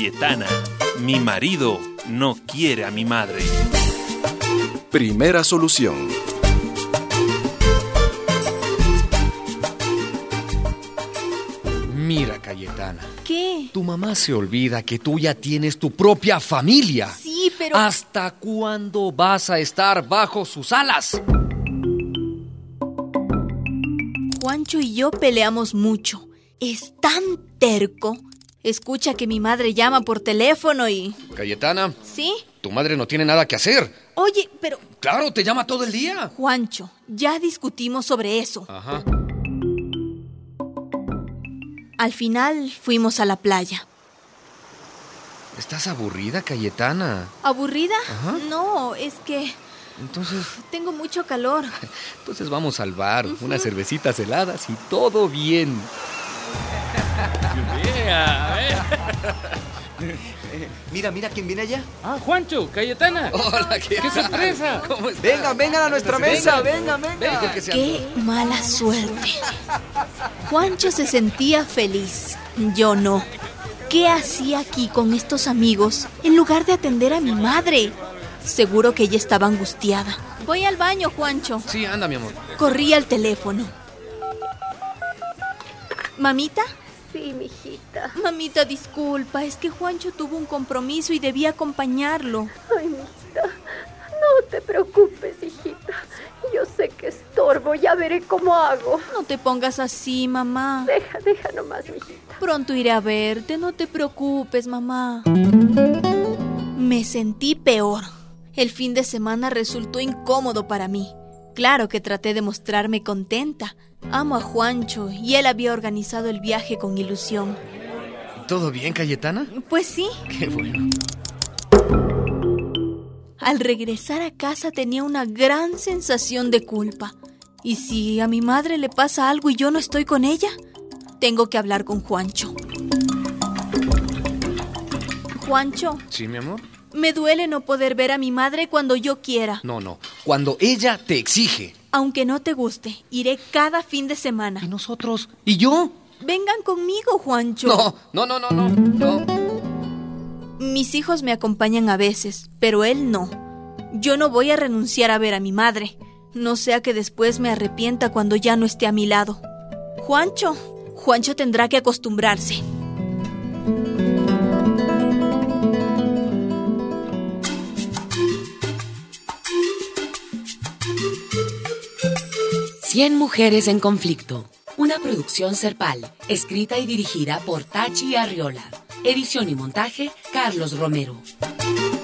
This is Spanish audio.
Cayetana, mi marido no quiere a mi madre. Primera solución. Mira, Cayetana. ¿Qué? Tu mamá se olvida que tú ya tienes tu propia familia. Sí, pero... ¿Hasta cuándo vas a estar bajo sus alas? Juancho y yo peleamos mucho. Es tan terco. Escucha que mi madre llama por teléfono y... Cayetana, ¿Sí? tu madre no tiene nada que hacer. Oye, pero... Claro, te llama todo el día. Juancho, ya discutimos sobre eso. Ajá. Al final fuimos a la playa. ¿Estás aburrida, Cayetana? ¿Aburrida? Ajá. No, es que Entonces tengo mucho calor. vamos al bar, unas cervecitas heladas y todo bien. Mira quién viene allá. Ah, Juancho, Cayetana. Hola, ¡Qué sorpresa! ¿Cómo estás? Vengan a nuestra mesa, vengan. Venga, que sea. ¡Qué mala suerte! Juancho se sentía feliz. Yo no. ¿Qué hacía aquí con estos amigos en lugar de atender a mi madre? Seguro que ella estaba angustiada. Voy al baño, Juancho. Sí, anda, mi amor. Corrí al teléfono. ¿Mamita? Sí, mijita. Mamita, disculpa, es que Juancho tuvo un compromiso y debía acompañarlo. Ay, mijita, no te preocupes, hijita. Yo sé que estorbo, ya veré cómo hago. No te pongas así, mamá. Deja nomás, mijita. Pronto iré a verte, no te preocupes, mamá. Me sentí peor. El fin de semana resultó incómodo para mí. Claro que traté de mostrarme contenta. Amo a Juancho y él había organizado el viaje con ilusión. ¿Todo bien, Cayetana? Pues sí. Qué bueno. Al regresar a casa tenía una gran sensación de culpa. ¿Y si a mi madre le pasa algo y yo no estoy con ella? Tengo que hablar con Juancho. Juancho, ¿Sí, mi amor? me duele no poder ver a mi madre cuando yo quiera. No. Cuando ella te exige. Aunque no te guste, iré cada fin de semana. ¿Y nosotros? ¿Y yo? Vengan conmigo, Juancho. No. Mis hijos me acompañan a veces, pero él no. Yo no voy a renunciar a ver a mi madre. No sea que después me arrepienta cuando ya no esté a mi lado. Juancho tendrá que acostumbrarse. Cien mujeres en conflicto. Una producción Serpal, escrita y dirigida por Tachi Arriola. Edición y montaje, Carlos Romero.